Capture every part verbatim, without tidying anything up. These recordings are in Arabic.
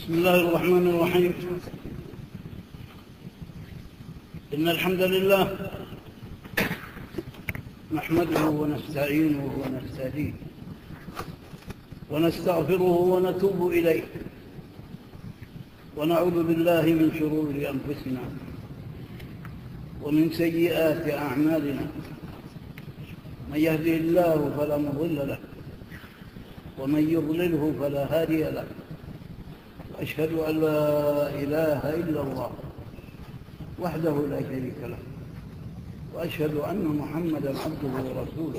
بسم الله الرحمن الرحيم. إن الحمد لله نحمده ونستعينه ونستهديه ونستغفره ونتوب إليه ونعوذ بالله من شرور أنفسنا ومن سيئات أعمالنا. من يهده الله فلا مضل له ومن يضلله فلا هادي له. أشهد أن لا إله إلا الله وحده لا شريك له، وأشهد أن محمدا عبده ورسوله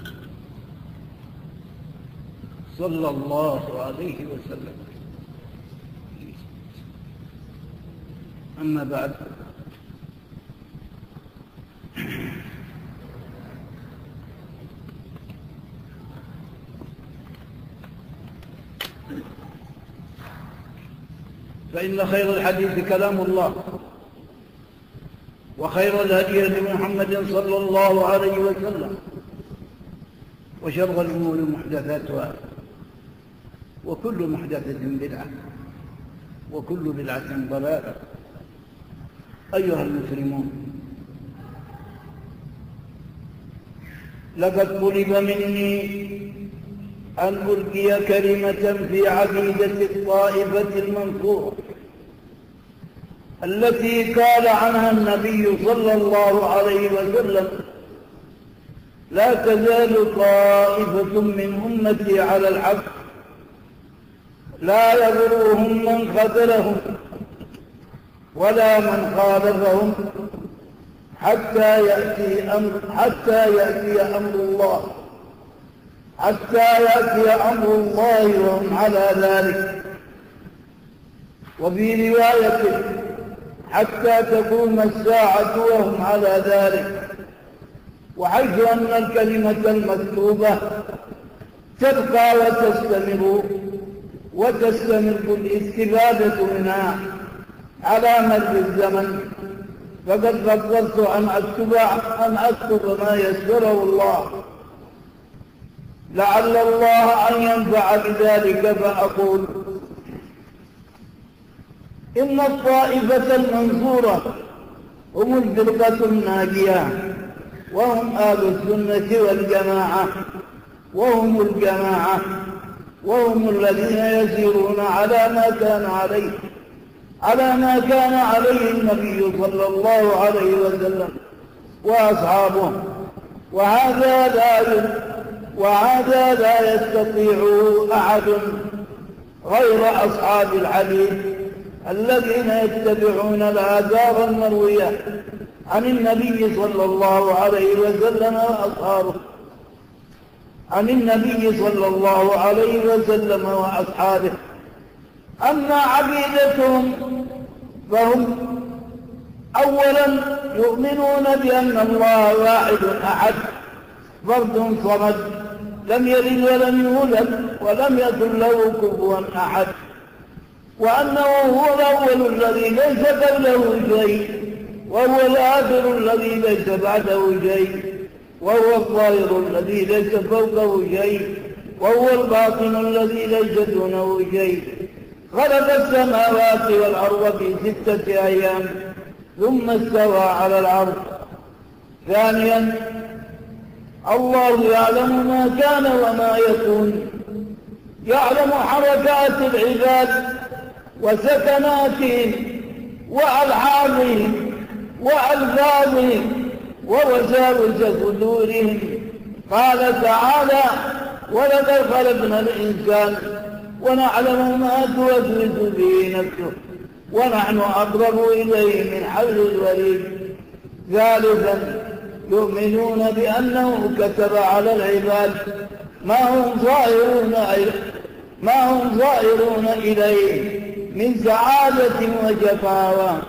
صلى الله عليه وسلم. أما بعد، فإن خير الحديث كلام الله، وخير الهدي هدي محمد صلى الله عليه وسلم، وشر الأمور محدثاتها، وكل محدثة بدعة، وكل بدعة ضلالة. أيها المسلمون، لقد طلب مني أن ألقي كلمة في عقيدة الطائفة المنصورة التي قال عنها النبي صلى الله عليه وسلم: لا تزال طائفة من أمتي على الحق لا يضرهم من خذلهم ولا من خالفهم حتى يأتي أمر حتى يأتي أمر الله حتى يأتي أمر الله وهم على ذلك. وفي رواية: حتى تقوم الساعة وهم على ذلك. وحيث أن الكلمة المكتوبة تبقى وتستمر وتستمر الاستفادة منها على مر الزمن، فقد فضلت أن أكتب أن أكتب ما يسره الله، لعل الله أن ينفع بذلك. فأقول: إن الطائفة المنصورة هم الفرقة الناجية، وهم أهل السنة والجماعة، وهم الجماعة، وهم الذين يسيرون على ما كان عليه على ما كان عليه النبي صلى الله عليه وسلم وأصحابه. وهذا لا وهذا لا يستطيع أحد غير أصحاب الحديث الذين يتبعون الآثار المروية عن النبي صلى الله عليه وسلم وأصحابه عن النبي صلى الله عليه وسلم وأصحابه. أما عقيدتهم فهم أولا يؤمنون بأن الله واحد أحد فرد صمد، لم يلد ولم يولد ولم يكن له كفوا أحد، وأنه هو الأول الذي ليس قبله شيء، وهو الآخر الذي ليس بعده شيء، وهو الظاهر الذي ليس فوقه شيء، وهو الباطن الذي ليس دونه شيء. خلق السماوات والأرض في ستة أيام ثم استوى على العرش. ثانيا: الله يعلم ما كان وما يكون، يعلم حركات العباد وسكناتهم وألحاظهم وألفاظهم ووساوس صدورهم. قال تعالى: ولقد خلقنا الإنسان ونعلم ما توسوس به نفسه ونحن أقرب إليه من حبل الوريد. ثالثا: يؤمنون بأنه كتب على العباد ما هم ظاهرون ما هم ظاهرون إليه من سعادة وجفاوة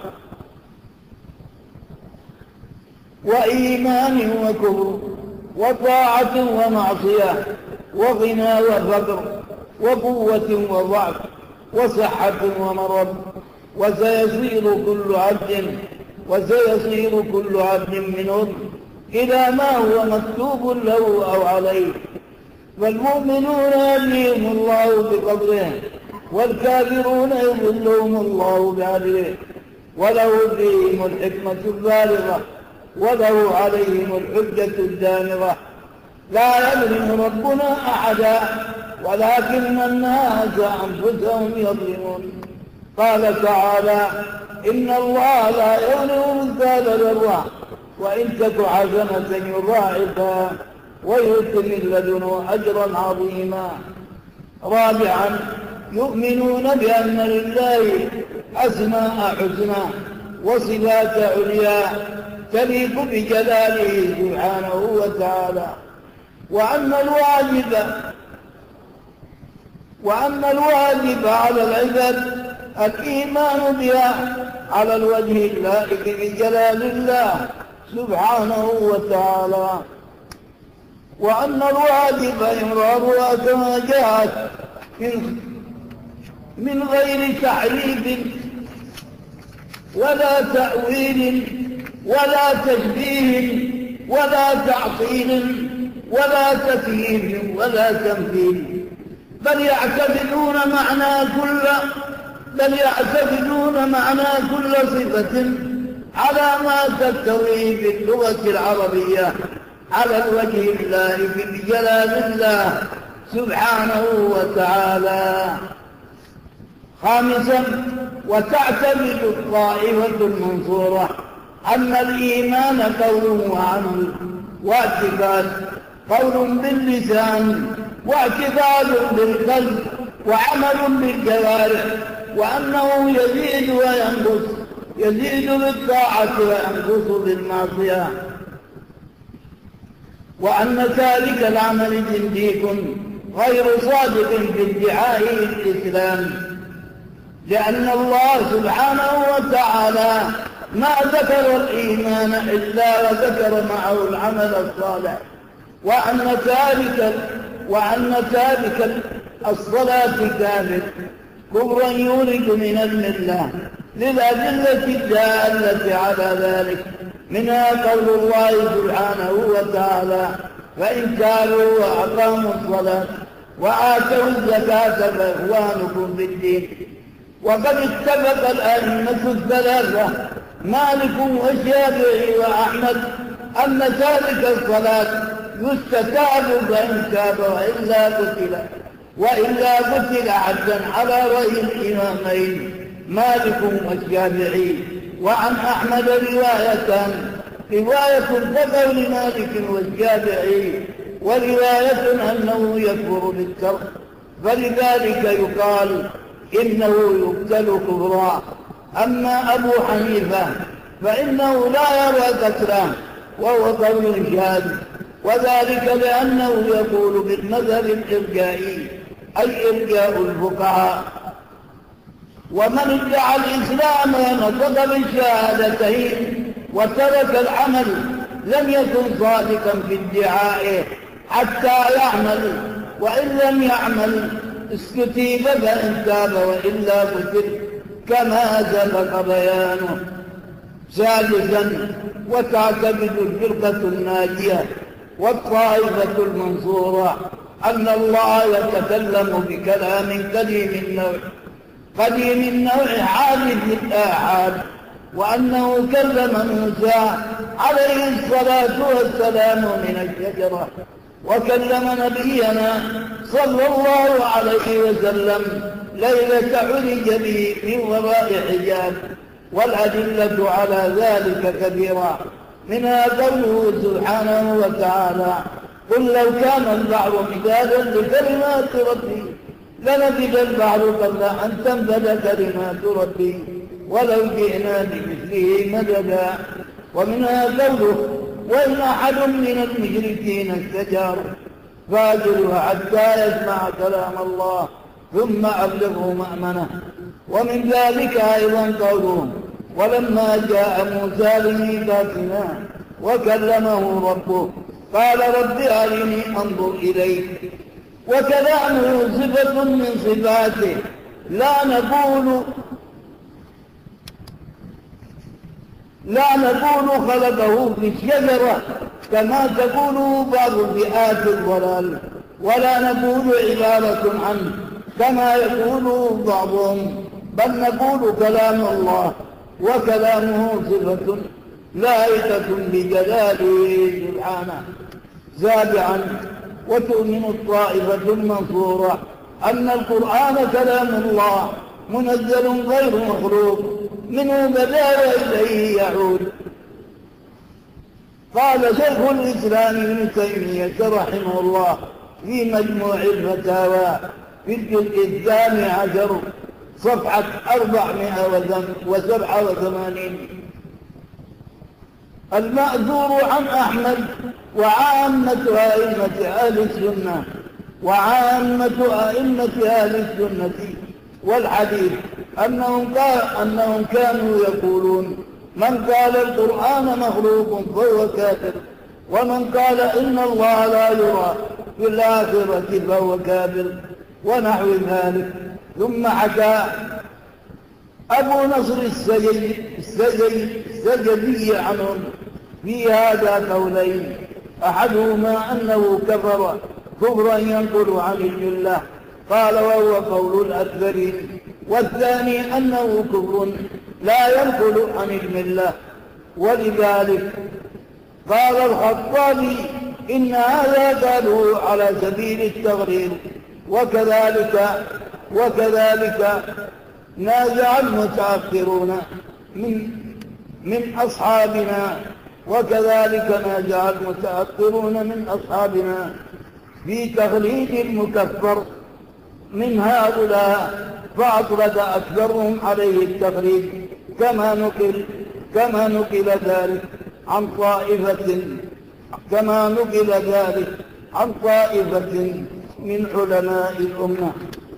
وإيمان وكفر وطاعة ومعصية وغنى وفقر وقوة وضعف وصحة ومرض. وسيصير كل عبد وسيصير كل عبد منهم إلى ما هو مكتوب له أو عليه. فالمؤمنون يهديهم الله بقدره والكافرون يضلهم الله بعدله، وله فيهم الحكمة البالغة، وله عليهم الحجة الدامغة. لا يظلم ربنا أحدا ولكن الناس أنفسهم يظلمون. قال تعالى: إن الله لا يظلم مثقال ذرة وإن تك حسنة يضاعفها ويؤت من لدنه أجرا عظيما. رابعا، يؤمنون بأن لله أسماء حسنى وصفات عليا تليق بجلاله سبحانه وتعالى، وأن الواجب وأن الواجب على العباد الإيمان بها على الوجه اللائق بجلال الله سبحانه وتعالى، وأن الواجب إمرارها كما جاءت من, من غير تحريف ولا تأويل ولا تشبيه ولا تعطيل ولا تكييف ولا تمثيل، بل يعتقدون معنى كل بل يعتقدون معنى كل صفة على ما تستوي في اللغة العربية على الوجه اللائق بجلال الله سبحانه وتعالى. خامسا، وتعتقد الطائفة المنصورة أن الإيمان قول وعمل واعتقاد، قول باللسان واعتقاد بالقلب وعمل بالجوارح، وأنه يزيد وينقص، يزيد بالطاعة وينقص بالمعصية، وأن ذلك العمل زنديق غير صادق في ادعاء الإسلام، لأن الله سبحانه وتعالى ما ذكر الإيمان إلا وذكر معه العمل الصالح، وأن تارك وأن تارك الصلاة كافر كفرا يولد من الملة للأدلة الدالة على ذلك، منها قول الله سبحانه وتعالى: فإن تابوا وأقاموا الصلاة وآتوا الزكاة فإخوانكم في الدين. وقد اتفق الأئمة الثلاثة مالك والشافعي وأحمد أن تارك الصلاة يستتاب فإن تاب وإلا قتل وإلا قتل حدا على رأي الإمامين مالك والشافعي. وعن أحمد روايتان: رواية كقول مالك والشافعي، ورواية أنه يكفر بالترك، فلذلك يقال إنه يقتل كفرا. أما أبو حنيفة فإنه لا يرى قتله وهو قول شاذ، وذلك لأنه يقول بالمذهب الإرجائي أي إرجاء الفقهاء. ومن ادعى الإسلام ونطق بالشهادتين وترك العمل لم يكن صادقا في ادعائه حتى يعمل، وإن لم يعمل استتيب فإن تاب وإلا قتل كما سبق بيانه. سادسا، وتعتقد الفرقة الناجية والطائفة المنصورة أن الله يتكلم بكلام قديم النوع قديم النوع حادث الآحاد، وأنه كلم موسى عليه الصلاة والسلام من الشجرة، وكلم نبينا صلى الله عليه وسلم ليلة عرج به من وراء حجاب، والأدلة على ذلك كثيرة، منها قوله سبحانه وتعالى: قل لو كان البحر مدادا لكلمات ربي لنفد البحر قبل أن تنفد كلمات ربي ولو جئنا بمثله مددا. ومنها قوله: وإن أحد من المشركين استجار فاجره حتى يسمع كلام الله ثم أبلغه مأمنه. ومن ذلك أيضا قوله: ولما جاء موسى لميقاتنا وكلمه ربه قال رب أرني أنظر إليك. وكلامه صفة من صفاته، لا نقول لا نقول خلقه في الشجرة كما تقول بعض فئات الضلال، ولا نقول عبارة عنه كما يقول بعضهم، بل نقول كلام الله، وكلامه صفة لائقة بجلاله سبحانه. سابعا، وتؤمن الطائفة المنصورة أن القرآن كلام الله منزل غير مخلوق، منه بدا وإليه يعود. قال شيخ الإسلام ابن تيمية رحمه الله في مجموع الفتاوى في الجزء الثاني عشر صفحة أربعمائة وسبعة وثمانين: المأثور عن أحمد وعامة أئمة أهل السنة وعامة أئمة أهل السنة والحديث أنهم, أنهم كانوا يقولون: من قال القرآن مخلوق فهو كافر، ومن قال إن الله لا يرى في الآخرة فهو كافر، ونحو ذلك. ثم حكى أبو نصر السجدي عنهم في هذا قولين: أحدهما أنه كفر كفرا ينقل عن الملة، قال وهو قول الأكثرين، والثاني أنه كفر لا ينقل عن الملة. ولذلك قال الخطابي: إن هذا قالوا على سبيل التغرير. وكذلك وكذلك نازع المتأخرون من من أصحابنا وكذلك نازع المتأخرون من أصحابنا في تغليد المكفر من هؤلاء، فأطلق أكثرهم عليه التغليد، كما نقل كما نقل ذلك عن طائفة كما نقل ذلك عن طائفة من علماء الأمة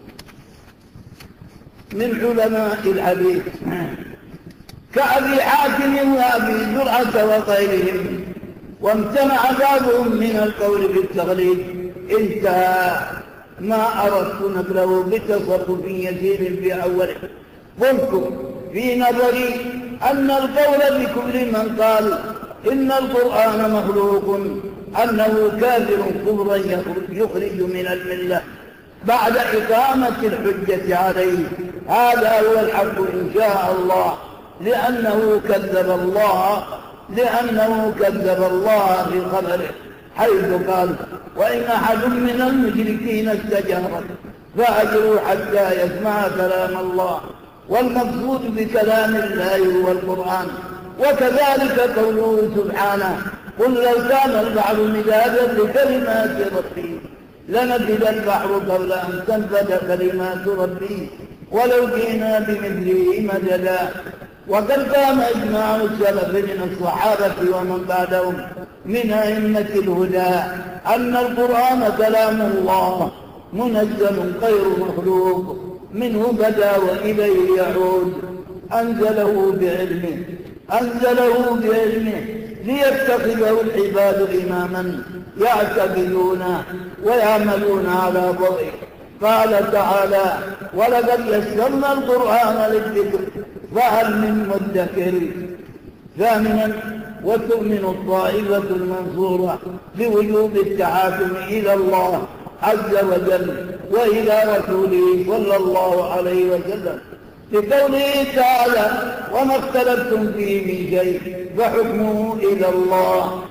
من علماء الحديث كأبي حاتم وأبي زرعة وغيرهم، وامتنع بعضهم من القول بالتغليد. انتهى ما أردت نقله بتصرف يسير في أوله. قلت في نظري أن القول بكل من قال إن القرآن مخلوق أنه كافر كفرا يخرج من الملة بعد إقامة الحجة عليه. هذا هو الحق إن شاء الله، لأنه كذب الله لأنه كذب الله في خبره، حيث قال: وإن أحد من المشركين استجارك فأجره حتى يسمع كلام الله. والمقصود بكلام الله هو القرآن. وكذلك قوله سبحانه: قل لو كان البحر مدادا لكلمات ربي لنفد البحر قبل أن تنفد كلمات ربي ولو جئنا بمثله مددا. وقد قام إجماع السلف من الصحابة ومن بعدهم من أئمة الهدى أن القرآن كلام الله منزل غير مخلوق، منه بدا وإليه يعود. أنزله بعلمه أنزله بعلمه ليتخذه العباد إماما يعتقدون ويعملون على ضوئه. قال تعالى: ولقد يسرنا القرآن للذكر فهل من مدكر. ثامنا، وتؤمن الطائفة المنصورة بوجوب التحاكم إلى الله عز وجل وإلى رسوله صلى الله عليه وسلم، لقوله تعالى: وما اختلفتم فيه من شيء فحكمه إلى الله.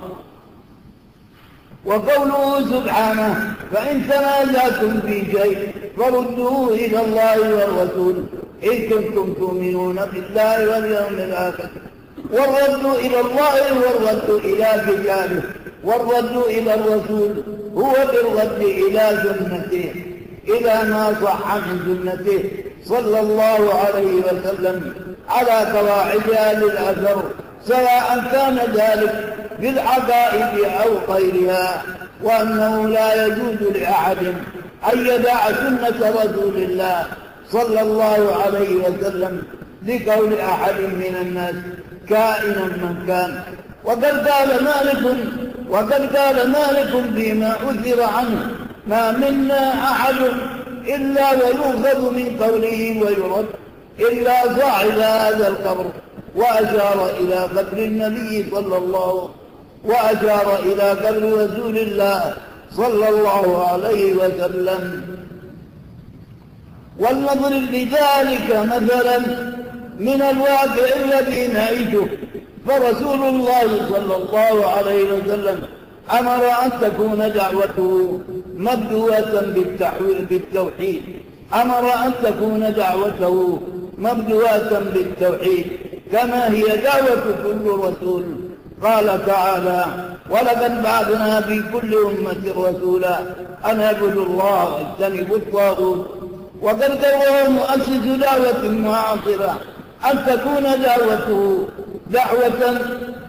وقوله سبحانه: فإن تنازعتم في شيء فردوه إلى الله والرسول إن كنتم تؤمنون بالله واليوم الآخر. والرد إلى الله والرد إلى كتابه والرد إلى الرسول هو بالرد إلى سنته إلى ما صح من سنته صلى الله عليه وسلم على قواعد أهل الأثر، سواء كان ذلك بالعقائد أو غيرها. وأنه لا يجوز لأحد أن يدع سنة رسول الله صلى الله عليه وسلم لقول أحد من الناس كائنا من كان. وقد قال مالك وقد قال مالك فيما أثر عنه: ما منا أحد إلا ويؤخذ من قوله ويرد إلا صاحب هذا القبر. وأشار إلى قبر النبي صلى الله وأشار إلى قبر رسول الله صلى الله عليه وسلم. ولنضرب بذلك مثلا من الواقع الذي نعيشه. فرسول الله صلى الله عليه وسلم أمر أن تكون دعوته مبدوءة بالتوحيد، أمر أن تكون دعوته مبدوءة بالتوحيد كما هي دعوة كل رسول. قال تعالى: ولقد بعثنا في كل أمة رسولا أن اعبدوا الله واجتنبوا الطاغوت. وقد قرر مؤسس دعوة معاصرة أن تكون دعوته دعوة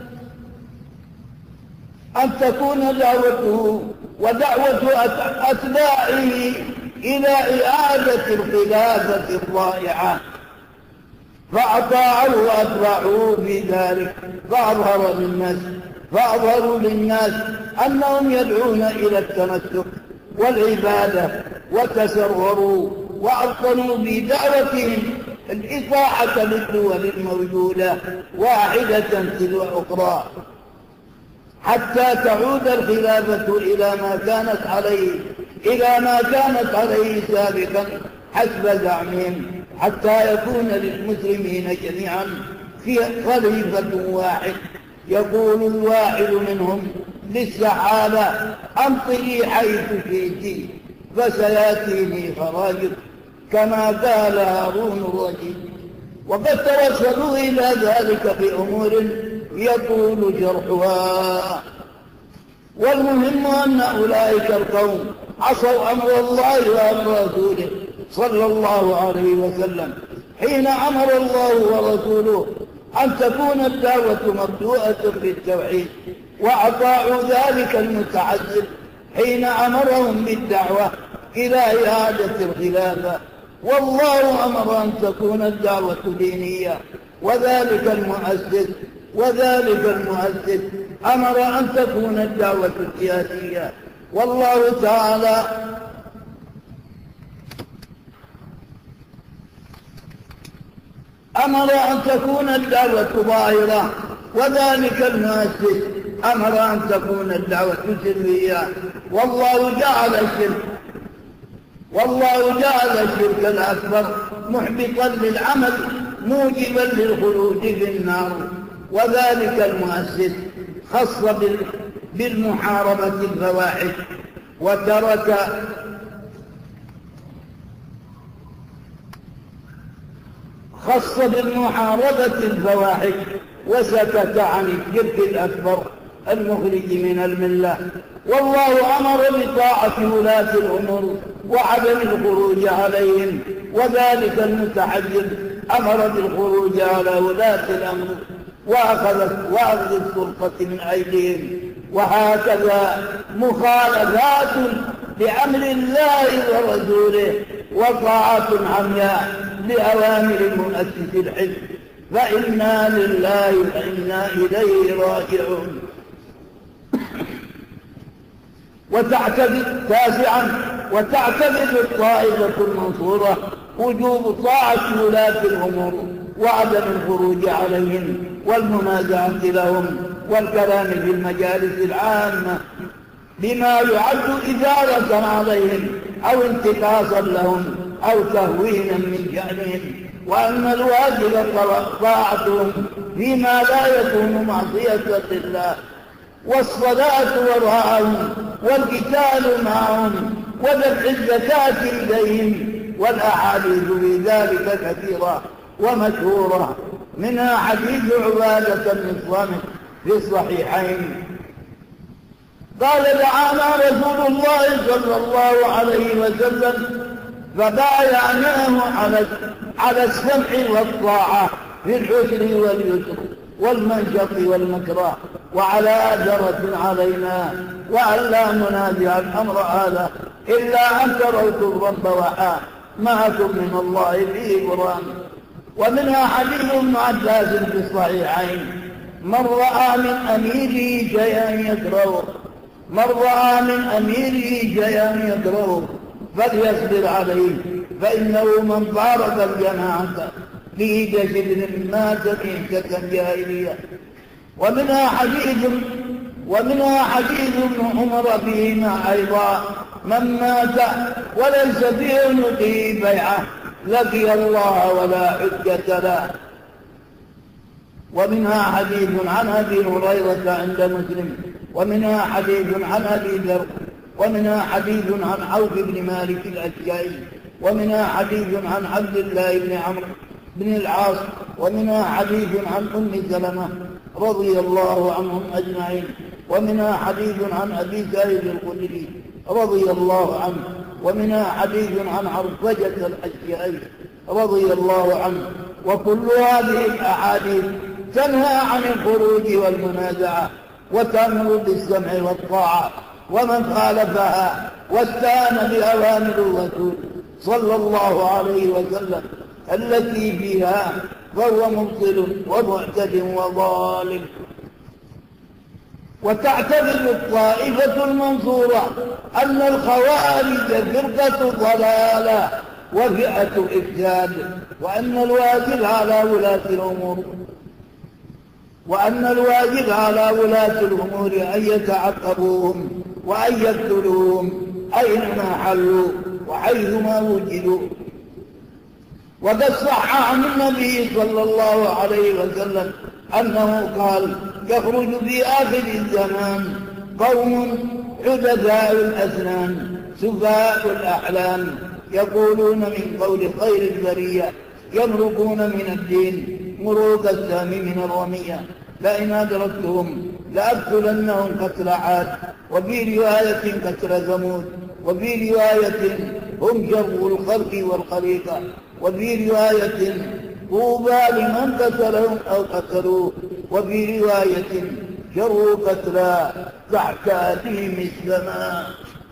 أن تكون دعوته ودعوة أتباعه إلى إعادة الخلافة الضائعة، فأطاعوا وأتبعوا في ذلك، فأظهر للناس فأظهروا للناس أنهم يدعون إلى التمسك والعبادة، وتسرروا وأبطنوا بدعوتهم الإطاعة للدول الموجودة واحدة تلو أخرى، حتى تعود الخلافة إلى ما كانت عليه إلى ما كانت عليه سابقا حسب زعمهم، حتى يكون للمسلمين جميعا في خليفة واحد. يقول الواحد منهم للسحابة: أمطري حيث شئت فسيأتيني خراجك، كما قال هارون الرشيد. وقد توصلوا إلى ذلك بأمور يطول شرحها. والمهم أن أولئك القوم عصوا أمر الله وأمر رسوله صلى الله عليه وسلم حين أمر الله ورسوله أن تكون الدعوة مبدوءة بالتوحيد، وأطاعوا ذلك المتعذب حين أمرهم بالدعوة إلى إعادة الخلافة. والله أمر أن تكون الدعوة دينية، وذلك المؤسس وذلك المؤسس أمر أن تكون الدعوة سياسية. والله تعالى أمر أن تكون الدعوة ظاهرة، وذلك المؤسس أمر أن تكون الدعوة سرية. والله جعل الشرك والله جعل الشرك الأكبر محبطا للعمل موجبا للخلود في النار. وذلك المؤسس خص بالمحاربة الفواحش، وترك خص بالمحاربة الفواحش وسكت عن الشرك الأكبر المخرج من الملة. والله أمر بطاعة ولاة الأمور وعدم الخروج عليهم، وذلك المتحجب أمر بالخروج على ولاة الأمر وأخذ وأخذ السلطة من أيديهم. وهكذا مخالفات لأمر الله ورسوله وطاعة عمياء لأوامر مؤسس الحزب، فإنا لله وإنا إليه راجعون. وتعتقد تاسعا وتعتقد الطائفة المنصورة وجوب طاعة ولاة الأمور وعدم الخروج عليهم والمنازعة لهم والكلام في المجالس العامة بما يعد إثارة عليهم أو انتقاصا لهم أو تهوينا من شأنهم، وأن الواجب طاعتهم فيما لا يكون معصية لله، والصلاة وراءهم والقتال معهم ودفع الزكاة إليهم. والأحاديث في ذلك كثيرة ومشهورة، منها حديث عبادة بن الصامت في الصحيحين قال: دعانا رسول الله صلى الله عليه وسلم فبايعناه على على السمع والطاعة في الحسن واليسر والمنشط والمكره، وعلى أجرة علينا وأن لا ننازع الأمر هذا إلا أن تروا الرب وحاه معكم من الله فيه برهان. ومنها حديث ابن عباس في الصحيحين: من رأى من أميره شيئا يكرهه من رأى من أميره شيئا يكرهه فليصبر عليه، فإنه من فارق الجماعة فيه كشبر مات ميتة الجاهلية. ومنها حديث ومنها حديث ابن عمر فيهما أيضا: من مات وليس في عنقه بيعة لقي الله ولا حجة له. ومنها حديث عن أبي هريرة عند مسلم، ومنها حديث عن أبي ذر، ومنها حديث عن عوف بن مالك الأشجعي، ومنها حديث عن عبد الله بن عمرو بن العاص، ومنها حديث عن أم سلمة رضي الله عنهم أجمعين، ومنها حديث عن أبي سعيد الخدري رضي الله عنه، ومنها حديث عن عرفجة الأشجعي رضي الله عنه. وكل هذه الأحاديث تنهى عن الخروج والمنازعة وتأمر بالسمع والطاعة، ومن خالفها واستهان بأوامر الرسول صلى الله عليه وسلم التي فيها فهو مبطل ومعتد وظالم. وتعتقد الطائفة المنصورة أن الخوارج فرقة ضلالة وفئة إفساد، وأن الواجب على ولاة الأمور وأن الواجب على ولاة الأمور أن يتعقبوهم وأن يقتلوهم أينما حلوا وحيثما وجدوا. وقد صح عن النبي صلى الله عليه وسلم أنه قال: يخرج في آخر الزمان قوم حدثاء الأسنان سفهاء الأحلام يقولون من قول خير البرية يمرقون من الدين مروق السام من الرمية، لئن أدركتهم لأقتلنهم قتل عاد، وفي رواية قتل ثمود، وفي رواية هم شر الخلق والخليقة، وفي رواية طوبى لمن قتلهم أو قتلوه، وفي رواية شر قتلى تحت أديم السماء.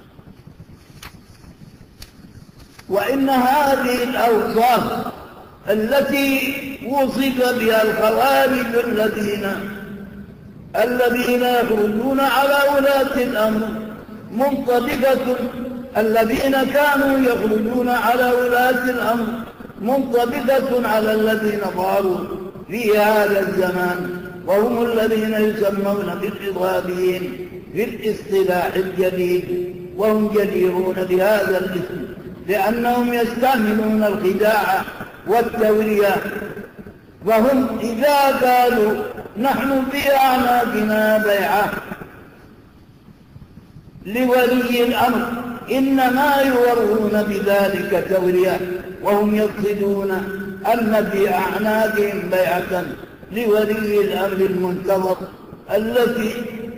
وإن هذه الأوصاف التي وصف بها الخوارج الذين الذين يخرجون على ولاة الأمر منطبقة الذين كانوا يخرجون على ولاة الأمر منطبقة على الذين ظهروا في هذا الزمان، وهم الذين يسمون بالإضرابيين في الاصطلاح الجديد، وهم جديرون بهذا الاسم لأنهم يستعملون الخداع والتورية. فهم إذا قالوا نحن في أعناقنا بيعة لولي الأمر إنما يورون بذلك تورية، وهم يقصدون أن في أعناقهم بيعة لولي الأمر المنتظر التي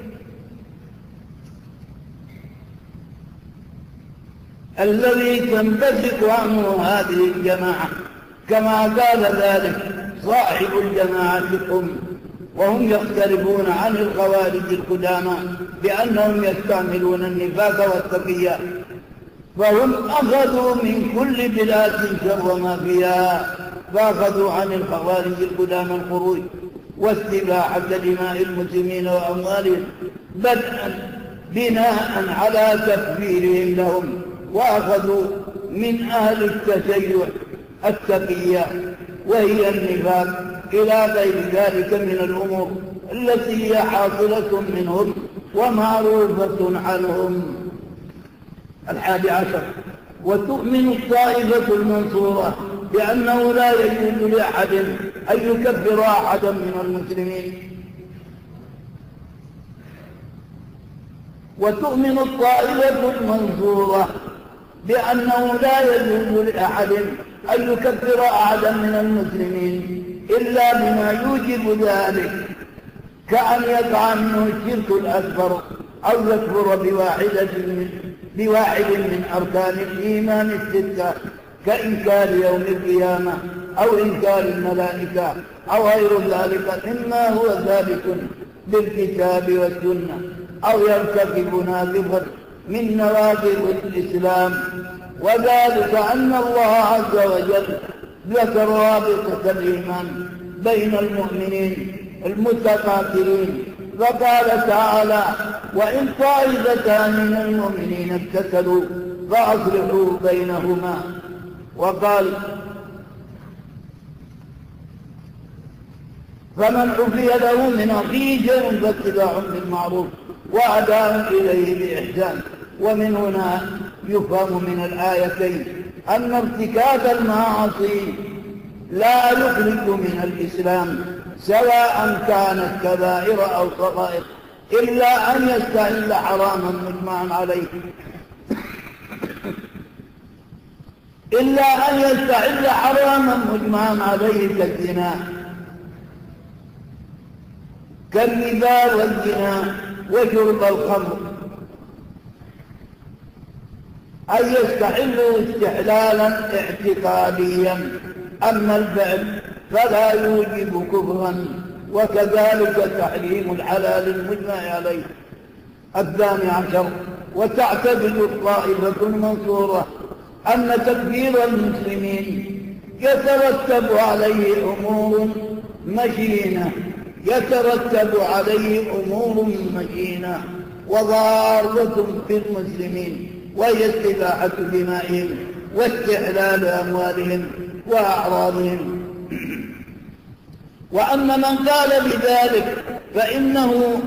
الذي تنبثق عنه هذه الجماعة، كما قال ذلك صاحب الجماعة الأم. وهم يختلفون عن الخوارج القدامى بأنهم يستعملون النفاق والتقية، فهم أخذوا من كل بلاد شر ما فيها، فأخذوا عن الخوارج القدامى الخروج واستباحة دماء المسلمين وأموالهم بدءا بناء على تكفيرهم لهم، وأخذوا من أهل التشيع التقية وهي النفاق إلى غير ذلك من الأمور التي هي حاصلة منهم ومعروفة عنهم. الحادي عشر: وتؤمن الطائفة المنصورة بأنه لا يجوز لأحد أن يكفر أحدا من المسلمين. وتؤمن الطائفة المنصورة بأنه لا يجوز لأحد أن يكفر أحدا من المسلمين إلا بما يوجب ذلك، كأن يقع منه الشرك الأكبر أو يكفر بواحدة من بواحد من أركان الإيمان الستة كإنكار يوم القيامة أو إنكار الملائكة أو غير ذلك مما هو ثابت بالكتاب والسنة، أو يرتكب ناقضا من نواقض الإسلام. وذلك أن الله عز وجل ذكر رابطة الإيمان بين المؤمنين المتقاتلين، فقال تعالى: وإن طائفتان من المؤمنين اقتتلوا فأصلحوا بينهما. وقال: فمن عفي له من أخيه شيء فاتباع بالمعروف وأداء إليه بإحسان. ومن هنا يفهم من الآيتين أن ارتكاب المعاصي لا يخرج من الإسلام سواء كانت كبائر أو صغائر، إلا أن يستحل حراما مجمعا عليه إلا أن يستحل حراما مجمعا عليه كالزنا كالربا والزنا وشرب الخمر، أن يستحلوا استحلالا اعتقاديا. أما الفعل فلا يوجب كفرا، وكذلك تحريم الحلال المجمع عليه. الثاني عشر: وتعتقد الطائفة المنصورة أن تكفير المسلمين يترتب عليه أمور مشينة يترتب عليه أمور مشينة وضارة في المسلمين، وهي استباحة دمائهم واستحلال أموالهم وأعراضهم. وأن من قال بذلك فإنه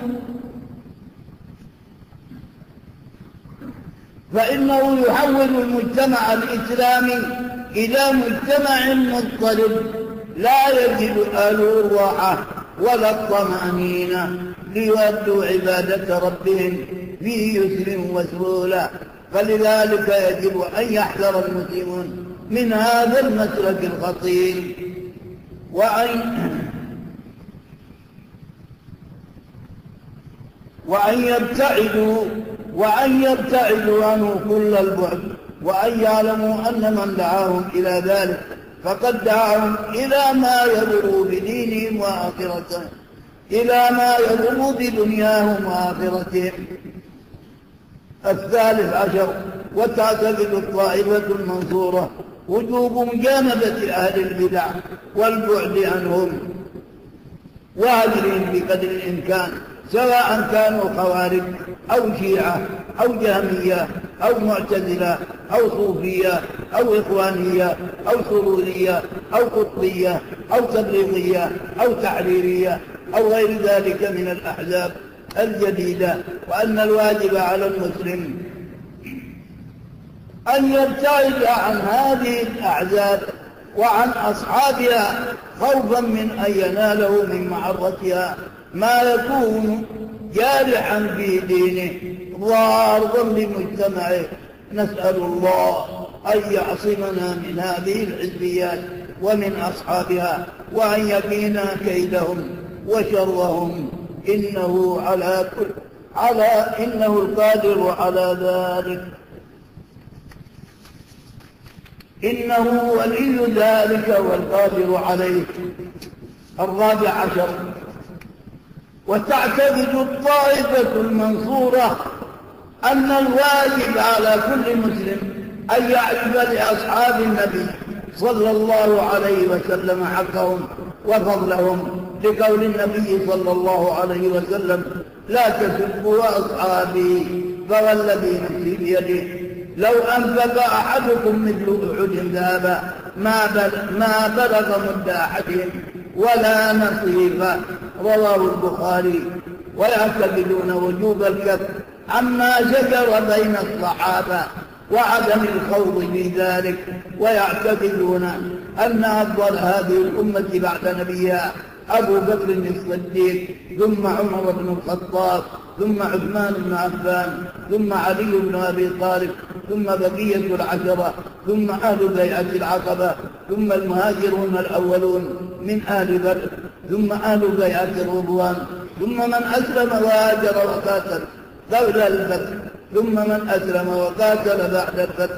فإنه يحول المجتمع الإسلامي إلى مجتمع مضطرب لا يجد أهله الراحة ولا الطمأنينة ليؤدوا عبادة ربهم في يسر وسهولة. فلذلك يجب أن يحذر المسلمون من هذا المسلك الخطير، وأن وأن يبتعدوا وأن يبتعدوا عنه كل البعد، وأن يعلموا أن من دعاهم إلى ذلك فقد دعاهم إلى ما يضر بدينهم وآخرتهم إلى ما يضر بدنياهم وآخرتهم. الثالث عشر: وتعتقد الطائفة المنصورة وجوب مجانبة أهل البدع والبعد عنهم وهجرهم بقدر الإمكان، سواء كانوا خوارج أو شيعة أو جهمية أو معتزلة أو صوفية أو إخوانية أو سرورية أو قطبية أو تبليغية أو تحريرية أو غير ذلك من الأحزاب الجديدة. وأن الواجب على المسلم أن يبتعد عن هذه الأحزاب وعن أصحابها خوفا من أن يناله من معرتها ما يكون جارحا في دينه ضارا بمجتمعه. نسأل الله أن يعصمنا من هذه الحزبيات ومن أصحابها، وأن يقينا كيدهم وشرهم، إنه على كل على إنه القادر على ذلك، إنه ولي ذلك والقادر عليه. الرابع عشر: وتعتقد الطائفة المنصورة أن الواجب على كل مسلم أن يعرف لأصحاب النبي صلى الله عليه وسلم حقهم وفضلهم، لقول النبي صلى الله عليه وسلم: لا تسبوا أصحابي فوالذي نفسي بيده لو أنفق أحدكم مثل أحد ذهبا ما بلغ مد أحدهم ولا نصيفا. رواه البخاري. ويعتقدون وجوب الكف عما شجر بين الصحابة وعدم الخوض في ذلك، ويعتقدون أن أفضل هذه الأمة بعد نبيها أبو بكر الصديق، ثم عمر بن الخطاب، ثم عثمان بن عفان، ثم علي بن أبي طالب، ثم بقية العشرة، ثم أهل بيعة العقبة، ثم المهاجرون الأولون من أهل بدر، ثم أهل بيعة الرضوان، ثم من أسلم وهاجر وقاتل قبل الفتح، ثم من أسلم وقاتل بعد الفتح،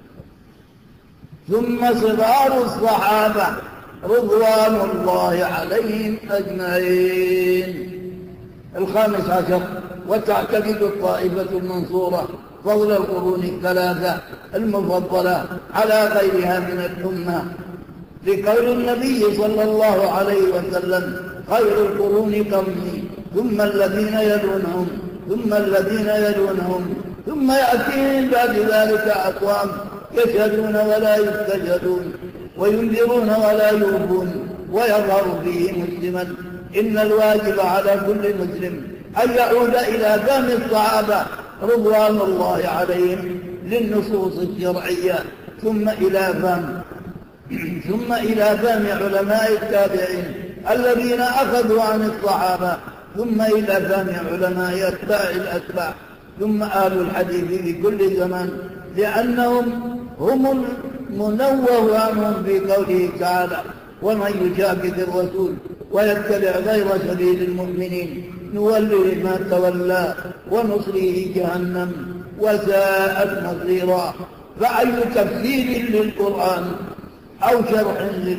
ثم صغار الصحابة رضوان الله عليهم أجمعين. الخامس عشر: وتعتقد الطائفة المنصورة فضل القرون الثلاثة المفضلة على غيرها من الأمة، لقول النبي صلى الله عليه وسلم: خير القرون قرني ثم الذين يلونهم ثم الذين يلونهم ثم يأتيهم بعد ذلك أقوام يشهدون ولا يستشهدون وينذرون ولا يوفون ويظهر فيه مسلما. إن الواجب على كل مسلم أن يعود إلى فهم الصحابة رضوان الله عليهم للنصوص الشرعية، ثم إلى فهم ثم إلى فهم علماء التابعين الذين أخذوا عن الصحابة، ثم إلى فهم علماء أتباع الأتباع، ثم آل الحديث في كل زمان، لأنهم هم المنوه عنهم في قوله تعالى: ومن يشاكك الرسول ويتبع غير سبيل المؤمنين نوله ما تولى ونصليه جهنم وساءت مصيرا. فأي تفسير للقرآن أو شرح لل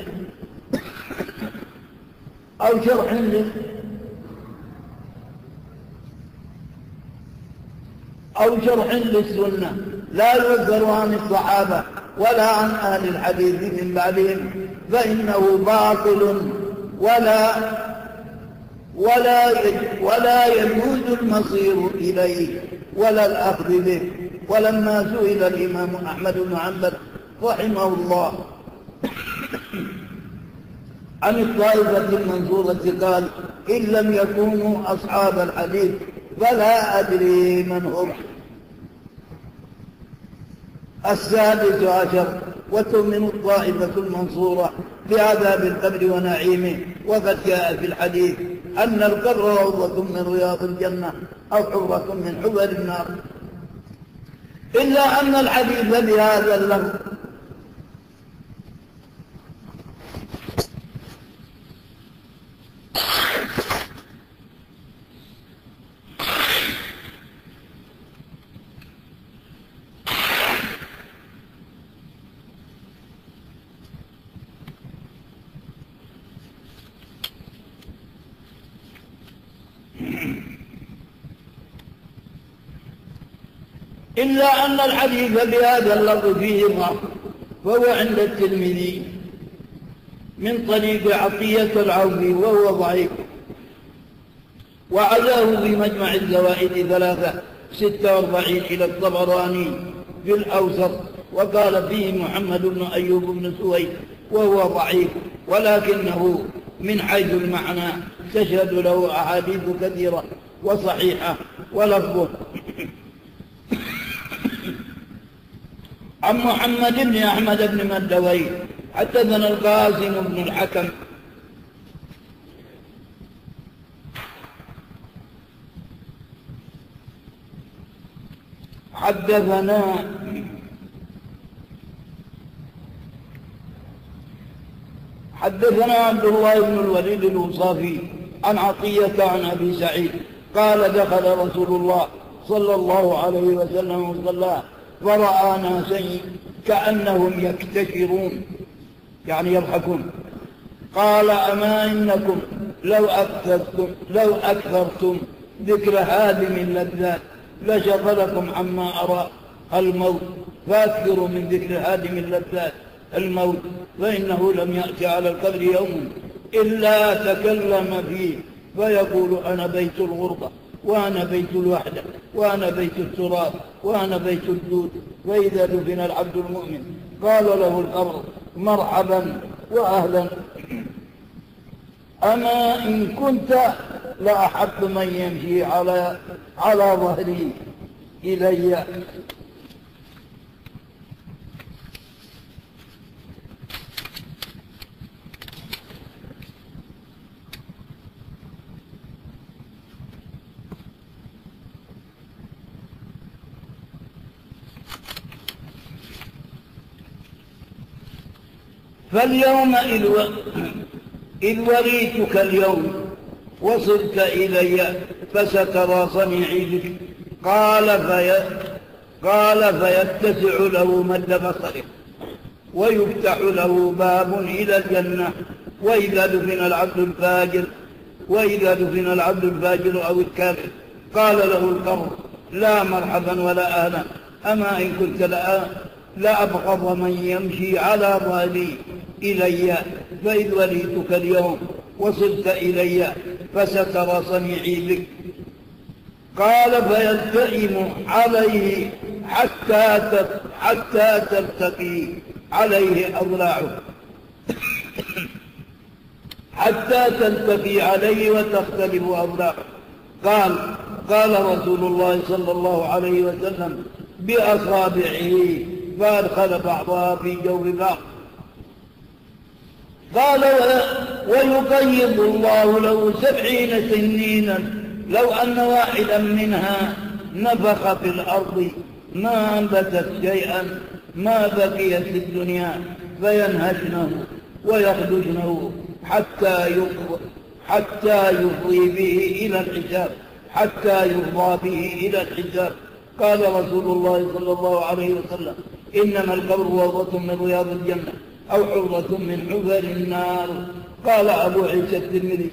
أو شرح لل أو شرح للسنة لا يذكر عن الصحابة ولا عن أهل الحديث من بعدهم فإنه باطل ولا ولا ولا يجوز المصير إليه ولا الأخذ به. ولما سئل الإمام أحمد بن حنبل رحمه الله عن الطائفة المنصورة قال: إن لم يكونوا أصحاب الحديث فلا أدري من هم. السادس عشر: وتؤمن الطائفة المنصورة بعذاب القبر ونعيمه، وقد جاء في الحديث أن القبر روضة من رياض الجنة أو حفرة من حفر النار، إلا أن الحديث بهذا اللفظ إلا أن الحديث بهذا اللفظ فيه ضعف، وهو عند الترمذي من طريق عطية العوفي وهو ضعيف، وعزاه في مجمع الزوائد ثلاثة ستة وأربعين إلى الطبراني في الأوسط، وقال فيه محمد بن أيوب بن سويد وهو ضعيف، ولكنه من حيث المعنى تشهد له أحاديث كثيرة وصحيحة. ولفظه عن محمد بن أحمد بن مردويه حدثنا القاسم بن الحكم حدثنا حدثنا عبد الله بن الوليد الوصافي عن عطية عن أبي سعيد قال: دخل رسول الله صلى الله عليه وسلم وصلى ورأى ناسا كأنهم يكتشرون، يعني يضحكون. قال: أما إنكم لو أكثرتم, لو أكثرتم ذكر هادم اللذات لشغلكم عما أرى الموت، فأكثروا من ذكر هادم اللذات الموت، فإنه لم يأتي على القبر يوم إلا تكلم فيه فيقول: أنا بيت الغربة، وأنا بيت الوحدة، وأنا بيت التراب، وأنا بيت الجود. وإذا دفن العبد المؤمن قال له القبر: مرحبا وأهلا، أما إن كنت لأحب من يمشي على على ظهري إلي. فاليوم إذ وريتك اليوم وصلت إلي فسترى صنيعي بك. قال, في قال فيتسع له مد بصره ويفتح له باب إلى الجنة. وإذا دفن العبد الفاجر وإذا دفن العبد الفاجر أو الكافر قال له القبر: لا مرحبا ولا أهلا، أما إن كنت لا لأبغض من يمشي على ظهري إلي، فإذ وليتك اليوم وصلت إلي فسترى صنيعي بك. قال: فيلتئم عليه حتى حتى تلتقي عليه أضلاعه حتى تلتقي عليه وتختلف أضلاعه. قال قال رسول الله صلى الله عليه وسلم بأصابعه فأدخل بعضها في جوف بعض. قال ويقيض الله له سبعين سنينا لو أن واحدا منها نفخ في الأرض ما أنبتت شيئا ما بقي في الدنيا فينهشنه ويخدشنه حتى يفضي حتى يفضي به إلى الحساب حتى يفضى به إلى الحساب. قال رسول الله صلى الله عليه وسلم إنما القبر روضة من رياض الجنة أو حفرة من حفر النار. قال أبو عيسى الترمذي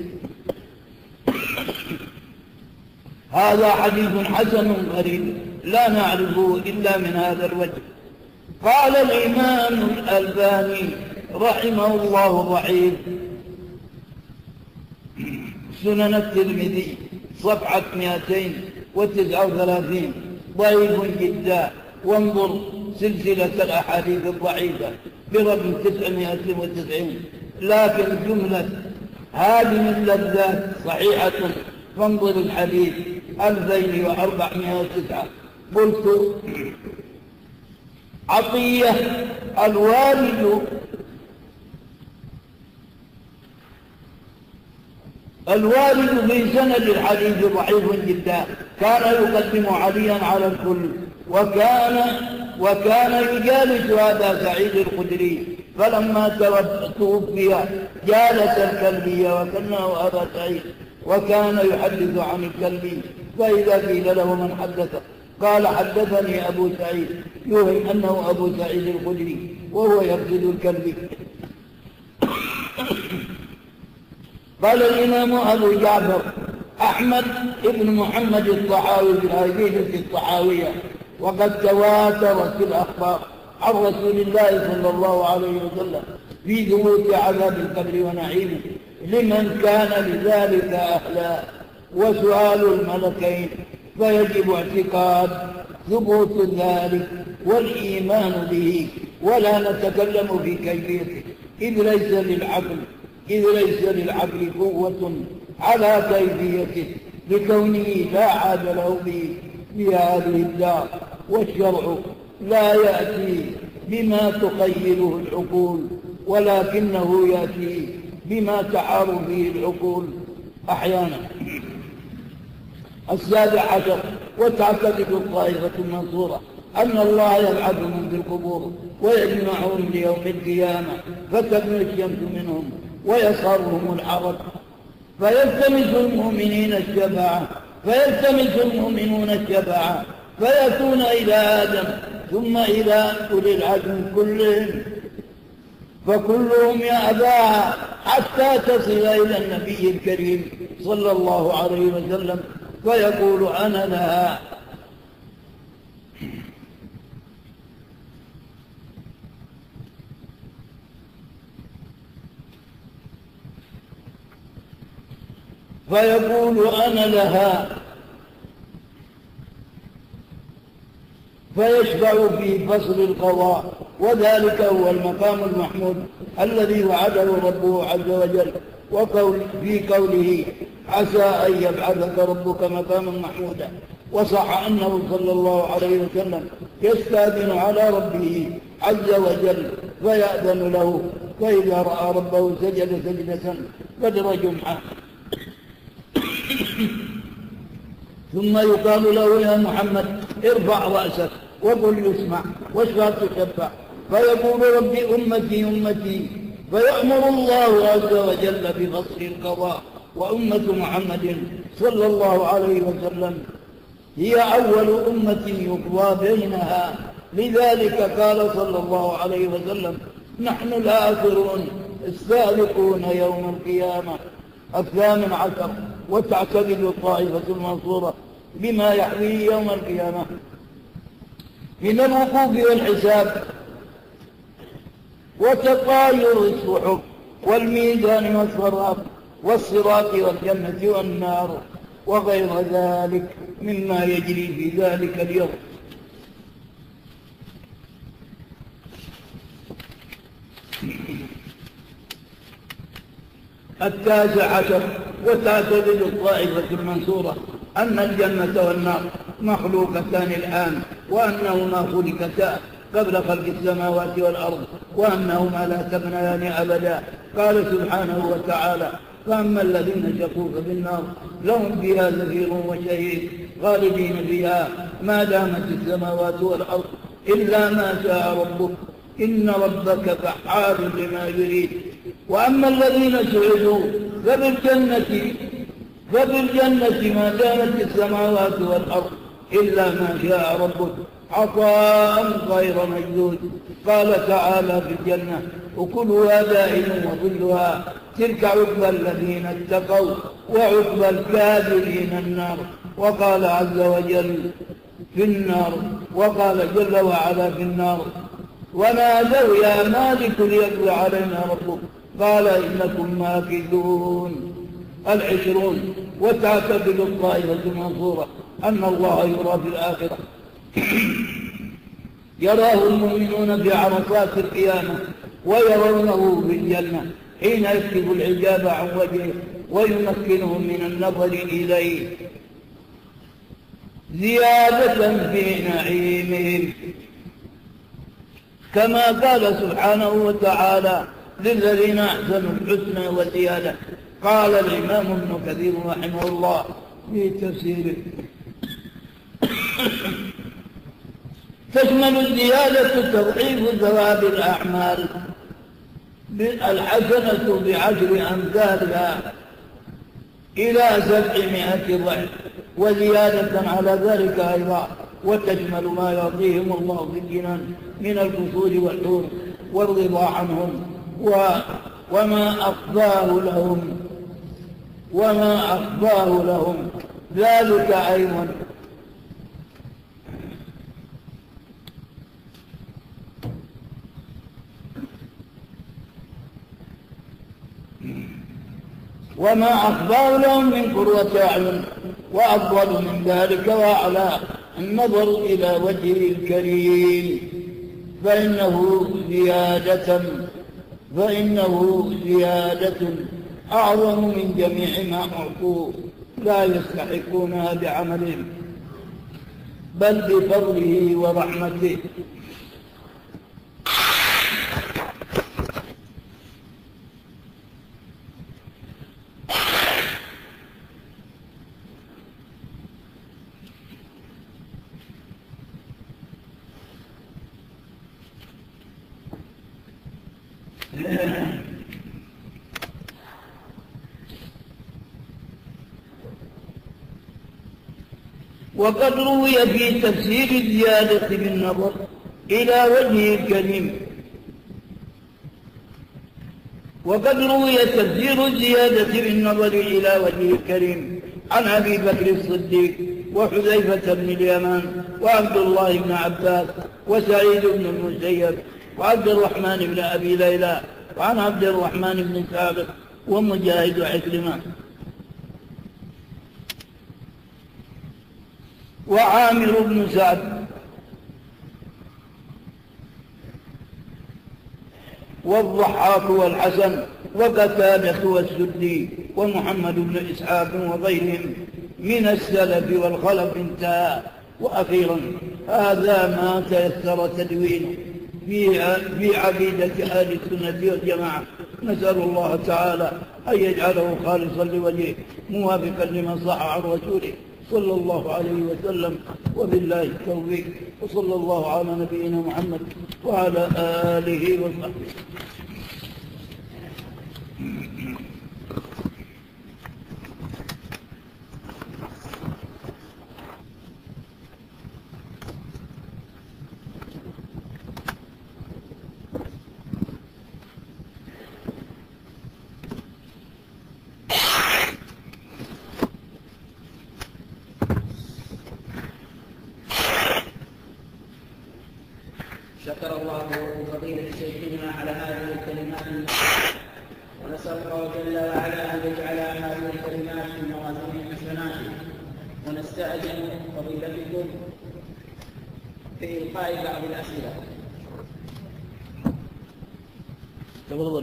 هذا حديث حسن غريب لا نعرفه إلا من هذا الوجه. قال الإمام الألباني رحمه الله ضعيف سنن الترمذي صفحة مئتين وتسعة وثلاثين ضعيف جدا. وانظر سلسلة الأحاديث الضعيفة برقم تسعمائة وتسعين. لكن جملة هذه اللذات صحيحة. فانظر الحديث ألفين وأربعمائة وتسعة. قلت عطية الوالد الوالد في سند الحديث ضعيف جدا. كان يقدم عليا على الكل وكان وكان يجالس هذا سعيد الخدري فلما توفي جالس الكلبي وكنه أبا سعيد وكان يحدث عن الكلبي. فإذا قيل له من حدث قال حدثني أبو سعيد يوهم أنه أبو سعيد الخدري وهو يقصد الكلبي. قال الإمام أبو جعفر أحمد بن محمد الطحاوي في الحديث الطحاوية وقد تواترت الأخبار عن رسول الله صلى الله عليه وسلم في ثبوت عذاب القبر ونعيمه لمن كان لذلك أهلا وسؤال الملكين. فيجب اعتقاد ثبوت ذلك والإيمان به ولا نتكلم في كيفيته إذ ليس للعقل إذ ليس للعقل قوة على كيفيته لكونه لا عاد له به في هذه الدار. والشرع لا يأتي بما تخيله العقول ولكنه يأتي بما تعارض به العقول أحيانا. السابع عشر وتعتقد الطائفة المنصورة أن الله يبعثهم في القبور ويجمعهم ليوم القيامة فتبني الشمس منهم ويصهرهم العرق فيلتمس المؤمنين الشفاعة فيلتمس المؤمنون الشفاعة فيأتون إلى آدم ثم إلى أولي العزم كلهم فكلهم يأباها حتى تصل إلى النبي الكريم صلى الله عليه وسلم فيقول أنا لها. فيقول أنا لها فيشفع في فصل القضاء وذلك هو المقام المحمود الذي وعده ربه عز وجل وقول في قوله عسى أن يبعثك ربك مقاما محمودا. وصح أنه صلى الله عليه وسلم يستأذن على ربه عز وجل فيأذن له فإذا رأى ربه سجد سجدة قدر جمعة ثم يقال له يا محمد ارفع رأسك وقل يسمع واشفع تشفع فيقول ربي أمتي أمتي فيأمر الله عز وجل بفصل القضاء. وأمة محمد صلى الله عليه وسلم هي أول أمة يقضى بينها لذلك قال صلى الله عليه وسلم نحن الآخرون السابقون يوم القيامة. الثامن عشر وتعتقد الطائفة المنصورة بما يحويه يوم القيامة من الوقوف والحساب وتطاير الصحف والميزان والصراط والصراط والجنة والنار وغير ذلك مما يجري في ذلك اليوم. التاسع عشر وتعتقد الطائفة المنصورة أن الجنة والنار مخلوقتان الآن وأنهما خلقتا قبل خلق السماوات والأرض وأنهما لا تبنيان أبدا. قال سبحانه وتعالى: فأما الذين شقوا ففي النار لهم فيها زفير وشهيق خالدين فيها ما دامت السماوات والأرض إلا ما شاء ربك إن ربك فعال لما يريد. وأما الذين سعدوا فبالجنة فبالجنة ما دامت السماوات والأرض إلا ما شاء ربك عطاء غير مجدود. قال تعالى في الجنة: وكلها دائم وظلها تلك عقبى الذين اتقوا وعقبى الكافرين النار. وقال عز وجل في النار وقال جل وعلا في النار: ونادوا يا مالك ليقض علينا ربك قال إنكم ماكثون. العشرون. وتعتقد الطائفة المنصورة أن الله يرى في الآخرة يراه المؤمنون في عرصات القيامة ويرونه في الجنة حين يكشف الحجاب عن وجهه ويمكنهم من النظر إليه زيادة في نعيمهم، كما قال سبحانه وتعالى: للذين أحسنوا الحسنى وزيادة. قال الإمام ابن كثير رحمه الله في تفسيره: تشمل الزيادة تضعيف ثواب الأعمال الحسنة بعشر أمثالها إلى سبعمائة ضعف، وزيادة على ذلك أيضا. وتشمل ما يعطيهم الله في الجنان من القصور والحور والرضا عنهم وما أخفاه لهم وما أخفاه لهم ذلك أيضا. وما أخفاه لهم من قرة أعين. وأفضل من ذلك وأعلى النظر إلى وجهه الكريم، فإنه زيادة فإنه زيادة أعظم من جميع ما أعطوا لا يستحقونها بعملهم بل بفضله ورحمته. وقد روي في تفسير الزيادة بالنظر إلى وجهه الكريم وقد روي تفسير الزيادة بالنظر إلى وجهه الكريم عن أبي بكر الصديق وحذيفة بن اليمان وعبد الله بن عباس وسعيد بن المسيب وعبد الرحمن بن أبي ليلى وعن عبد الرحمن بن ثابت ومجاهد وعكرمة وعامر بن سعد والضحاك والحسن وقتادة والسدي ومحمد بن إسحاق وغيرهم من السلف والخلف انتهى. وأخيرا هذا ما تيسر تدوينه في عقيدة أهل السنة والجماعة. نسأل الله تعالى أن يجعله خالصا لوجهه موافقا لما صح عن رسوله صلى الله عليه وسلم، وبالله التوفيق. وصلى الله على نبينا محمد وعلى آله وصحبه. شكر الله فضيلة شيخنا على هذه الكلمات، ونسأل الله جل وعلا أن يجعل هذه الكلمات في موازين حسناته. ونستأذن فضيلتكم في إلقاء بعض الأسئلة. تفضل.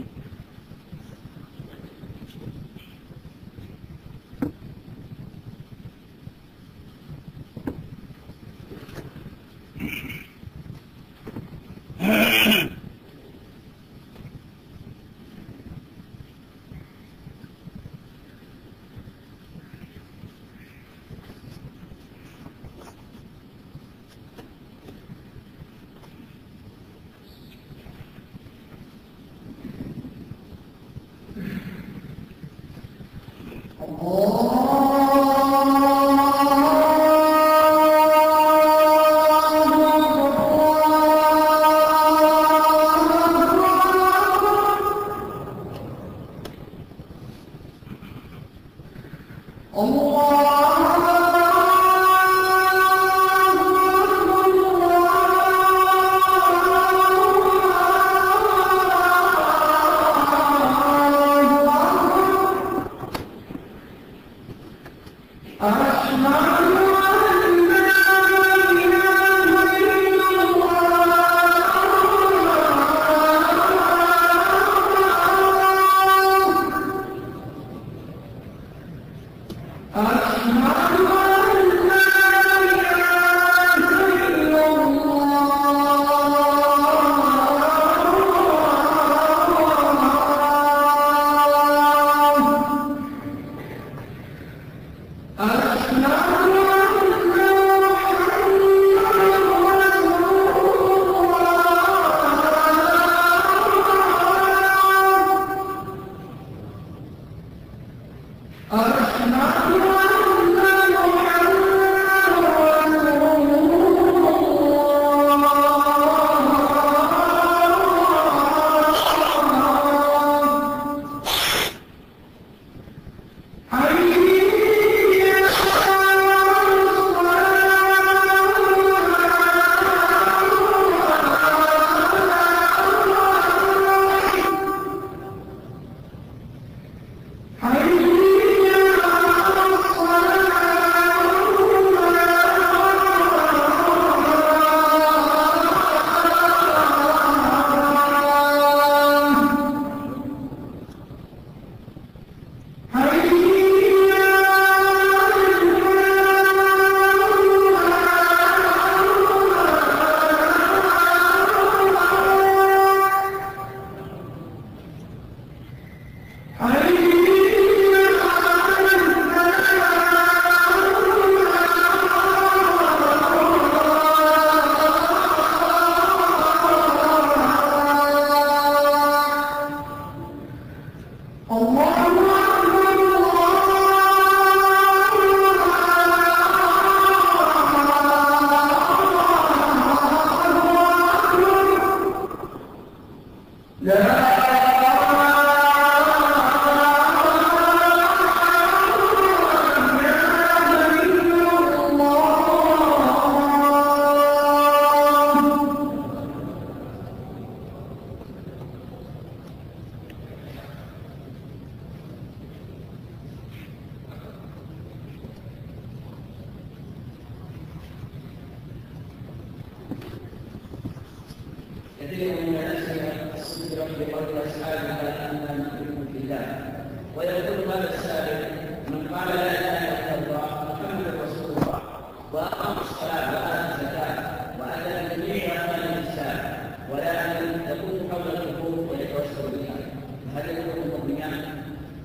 كثير من الناس الصدق بقول اصحابها اننا نؤمن بالله، ويقول هذا السائل من قال لا اله الا الله محمد رسول الله واقام الصلاه واتى الزكاه واتى بجميع اركان الاسلام، ولكن يكون حول القبور ويتوسل بها، فهل يكون مؤمنا؟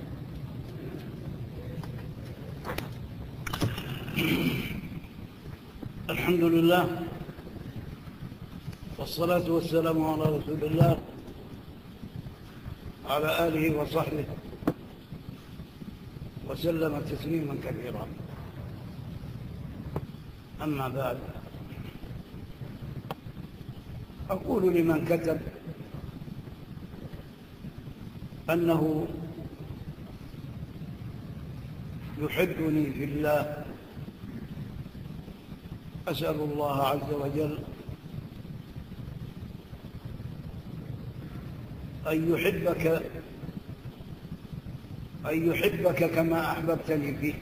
الحمد لله والصلاة والسلام على رسول الله على آله وصحبه وسلم تسليما كثيرا. أما بعد، أقول لمن كتب أنه يحبني في الله، أسأل الله عز وجل أن يحبك أن يحبك كما أحببتني فيه،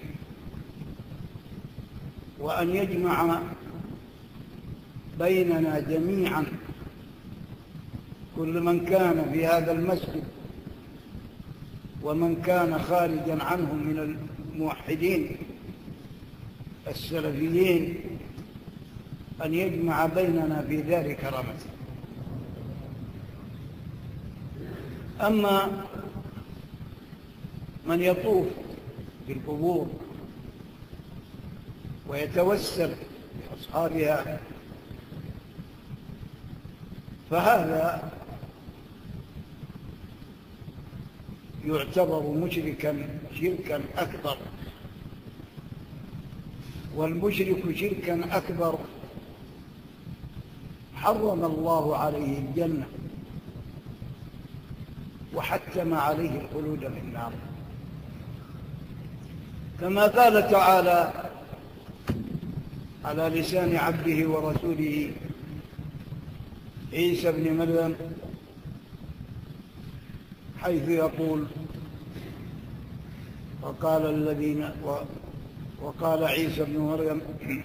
وأن يجمع بيننا جميعا كل من كان في هذا المسجد ومن كان خارجا عنه من الموحدين السلفيين، أن يجمع بيننا في دار كرامته. أما من يطوف في القبور ويتوسل بأصحابها فهذا يعتبر مشركا شركا أكبر، والمشرك شركا أكبر حرم الله عليه الجنة وحتم عليه الخلود في النار، كما قال تعالى على لسان عبده ورسوله عيسى بن مريم حيث يقول: وقال الذين وقال عيسى بن مريم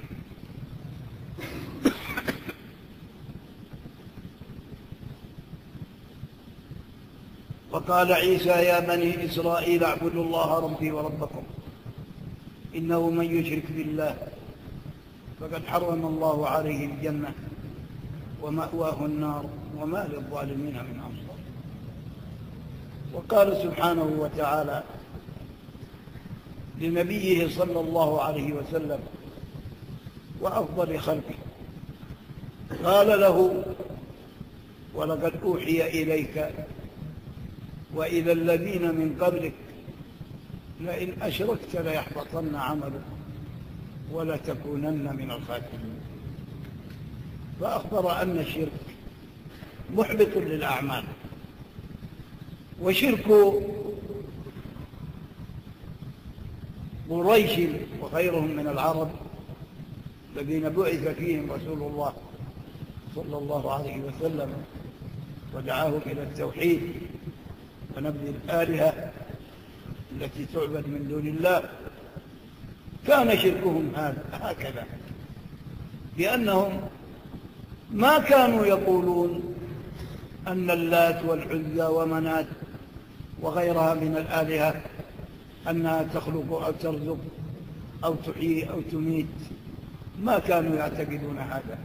وقال عيسى: يا بني إسرائيل اعبدوا الله ربي وربكم إنه من يشرك بالله فقد حرم الله عليه الجنة ومأواه النار وما للظالمين من أنصار. وقال سبحانه وتعالى لنبيه صلى الله عليه وسلم وأفضل خلقه، قال له: ولقد أوحي إليك وإلى الذين من قبلك لئن أشركت ليحبطن عملك ولتكونن من الخاسرين. فأخبر أن الشرك محبط للأعمال، وشرك قريش وغيرهم من العرب الذين بعث فيهم رسول الله صلى الله عليه وسلم ودعاهم إلى التوحيد ونبذ الآلهة التي تعبد من دون الله، كان شركهم هذا هكذا، بأنهم ما كانوا يقولون أن اللات والعزى ومنات وغيرها من الآلهة أنها تخلق أو ترزق أو تحيي أو تميت، ما كانوا يعتقدون هذا.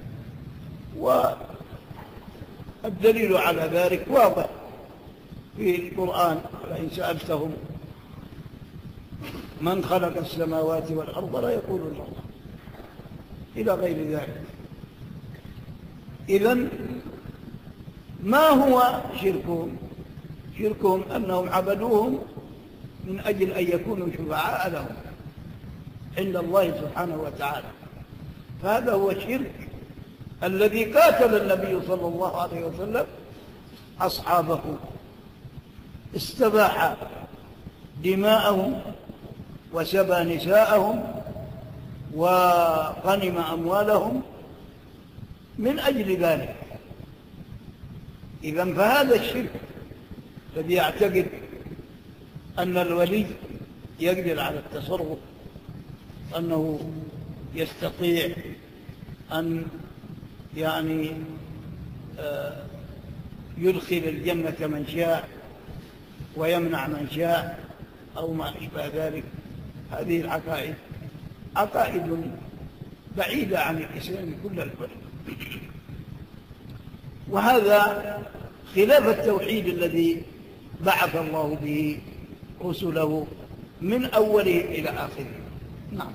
والدليل على ذلك واضح في القرآن: لئن سألتهم من خلق السماوات والأرض لا يقولون الله، إلى غير ذلك. إذن ما هو شركهم؟ شركهم أنهم عبدوهم من أجل أن يكونوا شفعاء لهم عند الله سبحانه وتعالى. فهذا هو الشرك الذي قاتل النبي صلى الله عليه وسلم أصحابه، استباح دماءهم وسبى نساءهم وغنم أموالهم من أجل ذلك. إذن فهذا الشرك الذي يعتقد أن الولي يقدر على التصرف، أنه يستطيع أن يعني يدخل الجنة من شاء ويمنع من شاء أو ما أشبه ذلك. هذه العقائد عقائد بعيدة عن الإسلام كل البعد، وهذا خلاف التوحيد الذي بعث الله به رسله من أوله إلى آخره. نعم.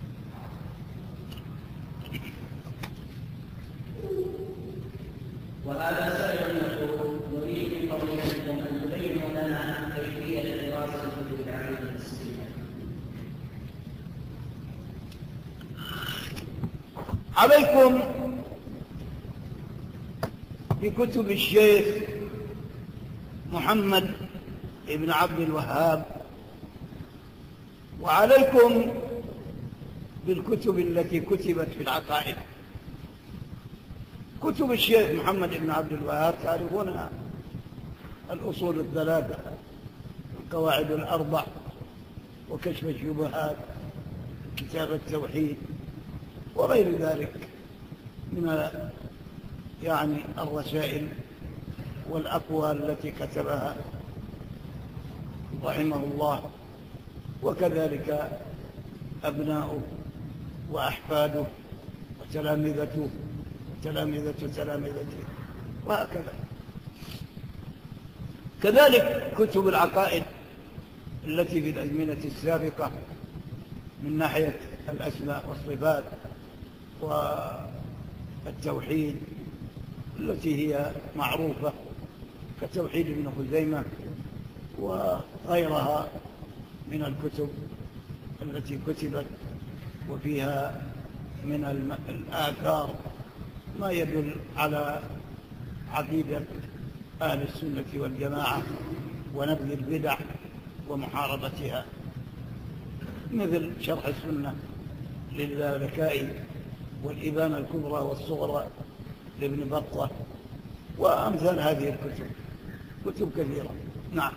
وهذا سائر يقول: نريد من فضيلتكم أن تبينوا لنا كيفية دراسة كتب العقيدة الإسلامية. عليكم بكتب الشيخ محمد ابن عبد الوهاب، وعليكم بالكتب التي كتبت في العقائد. كتب الشيخ محمد بن عبد الوهاب تعرفونها: الأصول الثلاثة، القواعد الأربع، وكشف الشبهات، كتاب التوحيد، وغير ذلك من يعني الرسائل والأقوال التي كتبها رحمه الله، وكذلك أبناؤه وأحفاده وتلامذته وتلامذة تلامذته وهكذا. كذلك كتب العقائد التي في الأزمنة السابقة من ناحية الأسماء والصفات والتوحيد التي هي معروفة، كتوحيد ابن خزيمة وغيرها من الكتب التي كتبت وفيها من الآثار ما يدل على عقيدة أهل السنة والجماعة ونبذ البدع ومحاربتها، مثل شرح السنة للالكائي والإبانة الكبرى والصغرى لابن بطة وأمثال هذه الكتب، كتب كثيرة. نعم.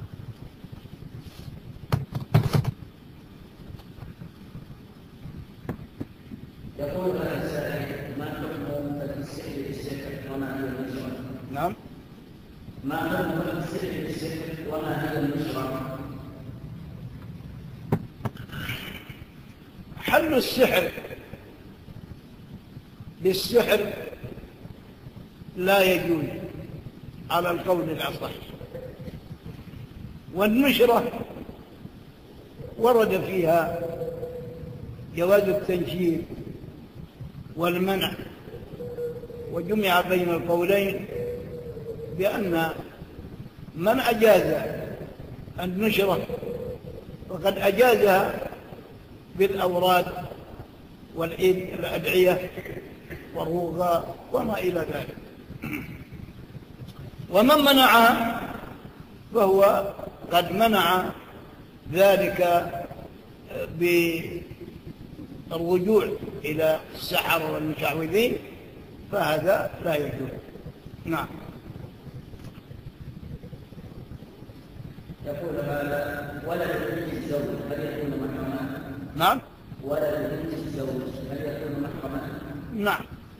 يقول السائل: ما حكم فتح السحر بالسحر وما هي النشرة؟ نعم. ما حكم فتح السحر بالسحر وما هي النشرة؟ حل السحر بالسحر لا يجوز على القول الأصح، والنشرة ورد فيها جواز التنشير والمنع، وجمع بين القولين بأن من أجاز النشرة فقد أجازها بالأوراد والأدعية والرغاء وما إلى ذلك، ومن منعها فهو قد منع ذلك بالرجوع إلى السحر والمشعوذين، فهذا لا يجوز. نعم. يقول هذا: ولد بنت الزوج هل يكون محرما؟ نعم. ولد بنت الزوج هل يكون محرما؟ نعم.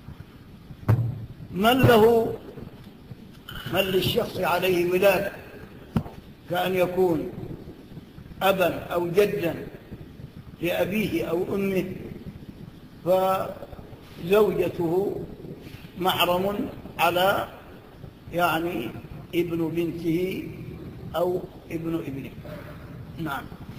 من له من للشخص عليه ولادة كأن يكون أبا أو جدا لأبيه أو أمه، فزوجته محرم على يعني ابن بنته أو ابن ابنه. نعم.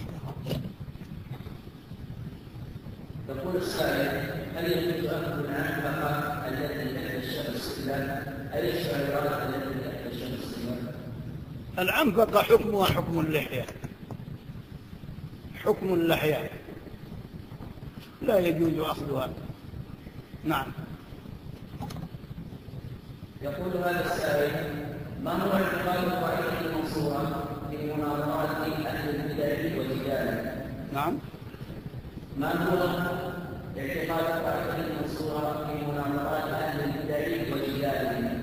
يقول السائل: هل يجوز أخذ العنفقة التي تحت الشمس أي الشعيرات التي تحت الشمس؟ العنفقة حكمها حكم اللحية، حكم اللحية لا يجوز أخذها. نعم. يقول هذا السائل: ما هو اعتقاد الطائفة المنصورة في مناظرات أهل البدع والجدال؟ نعم. ما هو اعتقاد الطائفة المنصورة في مناظرات أهل البدع والجدال؟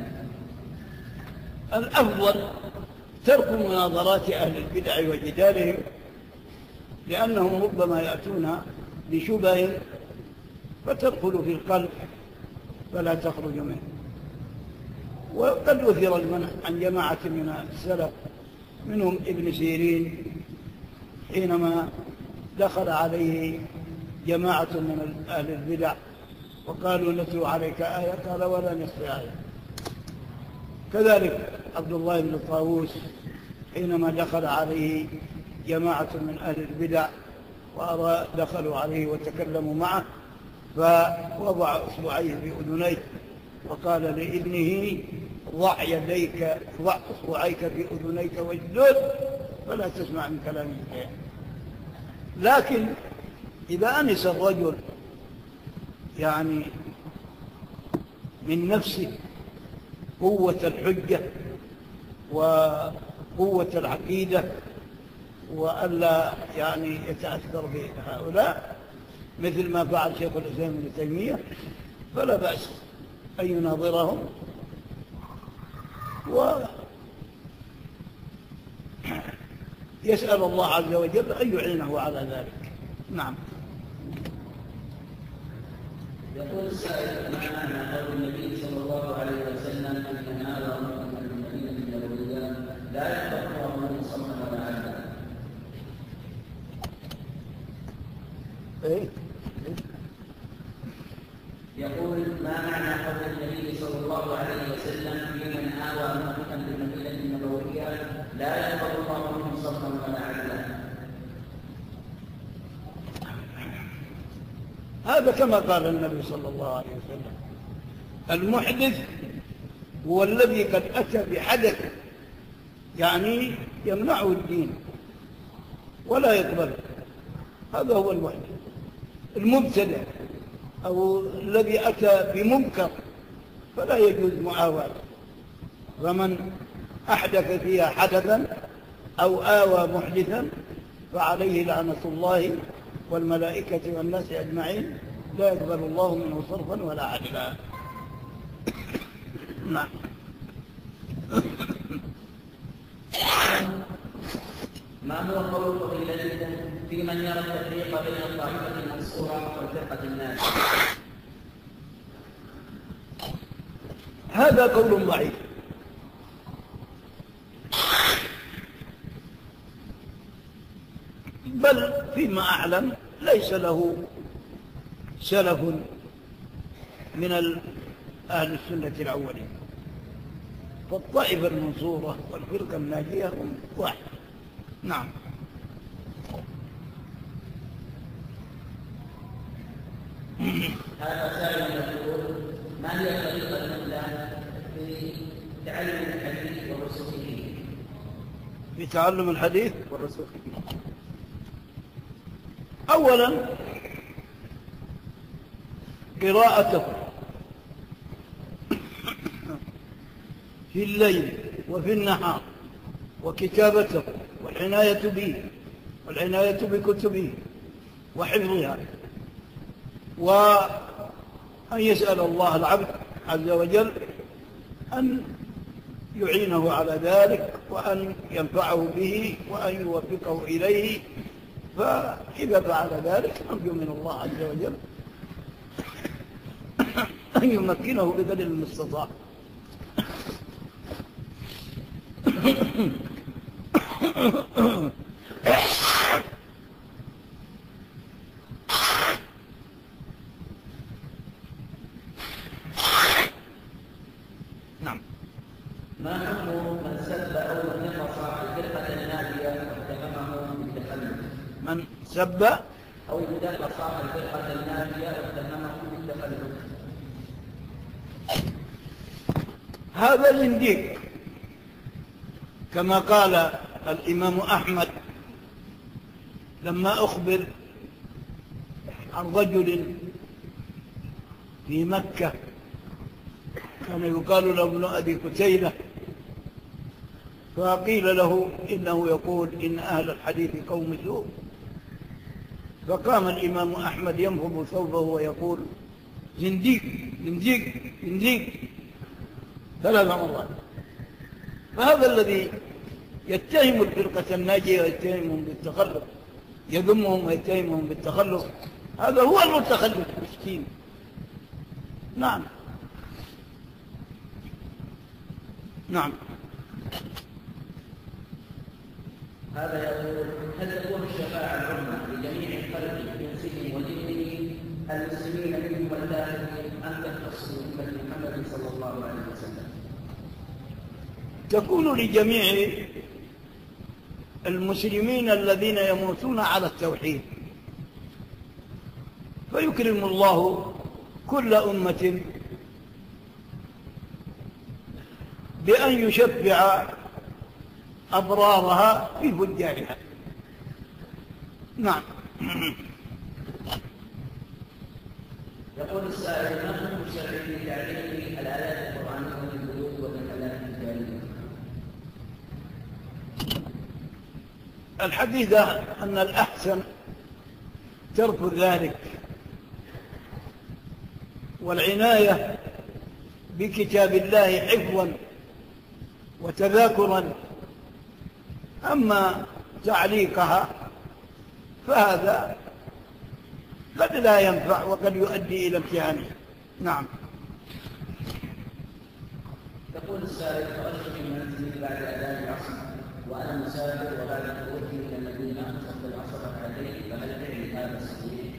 الأفضل ترك مناظرات أهل البدع وجدالهم، لأنهم ربما يأتون بشبه فتدخل في القلب فلا تخرج منه. وقد أثر المنع عن جماعة من السلف، منهم ابن سيرين حينما دخل عليه جماعة من أهل البدع وقالوا: نتلو عليك آية، قال: ولا نصف آية. كذلك عبد الله بن طاووس حينما دخل عليه جماعة من أهل البدع ودخلوا عليه وتكلموا معه فوضع أصبعيه في أذنيه وقال لابنه: ضع يديك ضع أصبعيك في أذنيك واجلد فلا تسمع من كلام شيئا. لكن إذا أنس الرجل يعني من نفسه قوة الحجة وقوة العقيدة وألا يعني يتأثر بهؤلاء مثل ما فعل شيخ الإسلام ابن تيمية، فلا بأس أن يناظرهم ويسأل الله عز وجل أن يعينه على ذلك. نعم. يقول السائل: ما معنى قول النبي صلى الله عليه وسلم ان هذا رجل من المدينه النبويه لا يتقوى من صلى ولا عدل؟ ايه؟ يقول: ما معنى قول النبي صلى الله عليه وسلم في من آوى مؤمنا بالمدينه النبويه لا يتقوى من صلى ولا عدل؟ هذا كما قال النبي صلى الله عليه وسلم: المحدث هو الذي قد أتى بحدث يعني يمنعه الدين ولا يقبله. هذا هو الوحي. المبتدع أو الذي أتى بمنكر فلا يجوز معاواته. فمن أحدث فيها حدثا أو آوى محدثا فعليه لعنة الله والملائكة والناس أجمعين، لا يقبل الله منه صرفا ولا عدلا. نعم. ما هو قول فضيلتكم في من يرى التفريق بين الطائفة المنصورة والفرقة الناجية؟ هذا قول ضعيف، بل فيما أعلم ليس له سلف من أهل السنة الأولين، فالطائفة المنصورة والفرقة الناجية هم واحد. نعم. هذا سائل يقول: ما هي الطريقة الأولى في تعلم الحديث والرسوخ فيه؟ في تعلم الحديث والرسوخ فيه، أولا قراءته في الليل وفي النهار، وكتابته والعناية به والعناية بكتبه وحفظها، وأن يسأل الله العبد عز وجل أن يعينه على ذلك وأن ينفعه به وأن يوفقه إليه. فإذا فعل ذلك نرجو من الله عز وجل أن يمكنه بقدر المستطاع. نعم. ما حكم من سب أو نقص الفرقة الناجية واتهمه بالتخلف؟ من سب أو نقص الفرقة الناجية واتهمه بالتخلف؟ هذا زنديق، كما قال الإمام أحمد لما أخبر عن رجل في مكة كان يقال له ابن أبي كتيلة، فقيل له إنه يقول إن أهل الحديث قوم سوء، فقام الإمام أحمد ينفض ثوبه ويقول: زنديق زنديق زنديق ثلاث مرات. فهذا الذي يتهم الفرقة الناجية ويتهمهم بالتخلف، يذمهم ويتهمهم بالتخلف، هذا هو المتخلف المسكين. نعم. نعم. هذا يقول: هل تكون الشفاعة العظمى لجميع الخلق انسهم وجنهم المسلمين منهم والكافرين ام تختص بأمة محمد صلى الله عليه وسلم؟ تكون لجميع المسلمين الذين يموتون على التوحيد، فيكرم الله كل أمة بأن يشفع أبرارها في فجارها. نعم. يقول السائل: ما حكم الشرع في تعليم الآيات القرآنية للبيوت والمحلات التجارية؟ الحديث أن الأحسن ترك ذلك، والعناية بكتاب الله حفظا وتذاكرا. أما تعليقها فهذا قد لا ينفع وقد يؤدي إلى امتهانه. نعم. يقول السائل: خرجت من منزلي بعد أذان العصر وأنا مسافر وبعد خروجي إلى المدينة أصلي العصر ركعتين، فهل فعلي هذا صحيح؟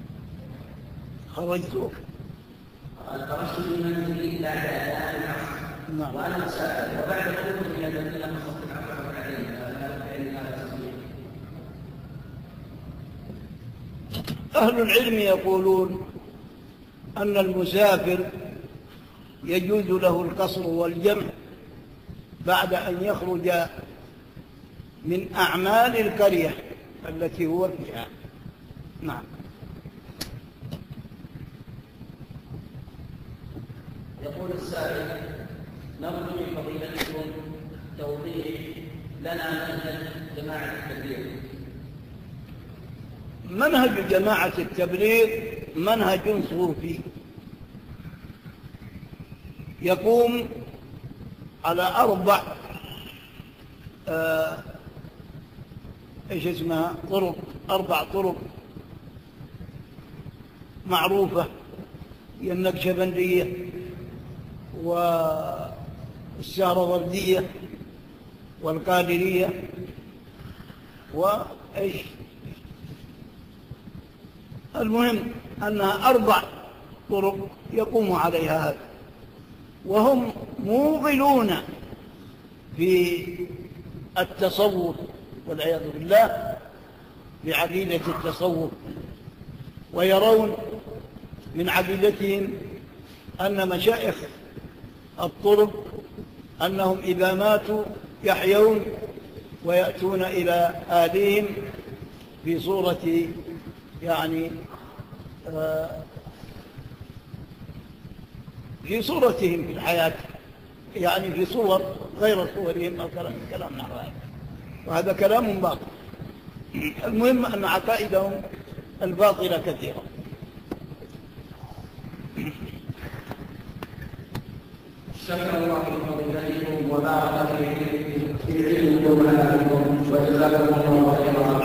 خرجت قال: خرجت من منزلي بعد أذان العصر نعم. وأنا مسافر وبعد خروجي إلى المدينة أصلي العصر ركعتين، فهل فعلي هذا صحيح؟ أهل العلم يقولون أن المسافر يجوز له القصر والجمع بعد أن يخرج من أعمال القرية التي هو فيها. نعم. يقول السائل: نرجو من فضيلتكم توضيح لنا منهج جماعة التبليغ. منهج جماعة التبليغ منهج صوفي يقوم على أربع آه إيش اسمها طرق أربع طرق معروفة، هي النقشبندية والسهروردية والقادرية وإيش، المهم أنها أربع طرق يقوم عليها هذا، وهم موغلون في التصوف والعياذ بالله بعقيدة التصوف، ويرون من عقيدتهم أن مشايخ الطرق أنهم إذا ماتوا يحيون ويأتون إلى آلهم في صورة يعني آه في صورتهم في الحياة، يعني في صور غير صورهم أو كلام كلام نحو هذا، وهذا كلام باطل. المهم أن عقائدهم الباطلة كثيرة. شكر الله لفضيلتكم وبارك في علمكم وجزاكم الله خيرا.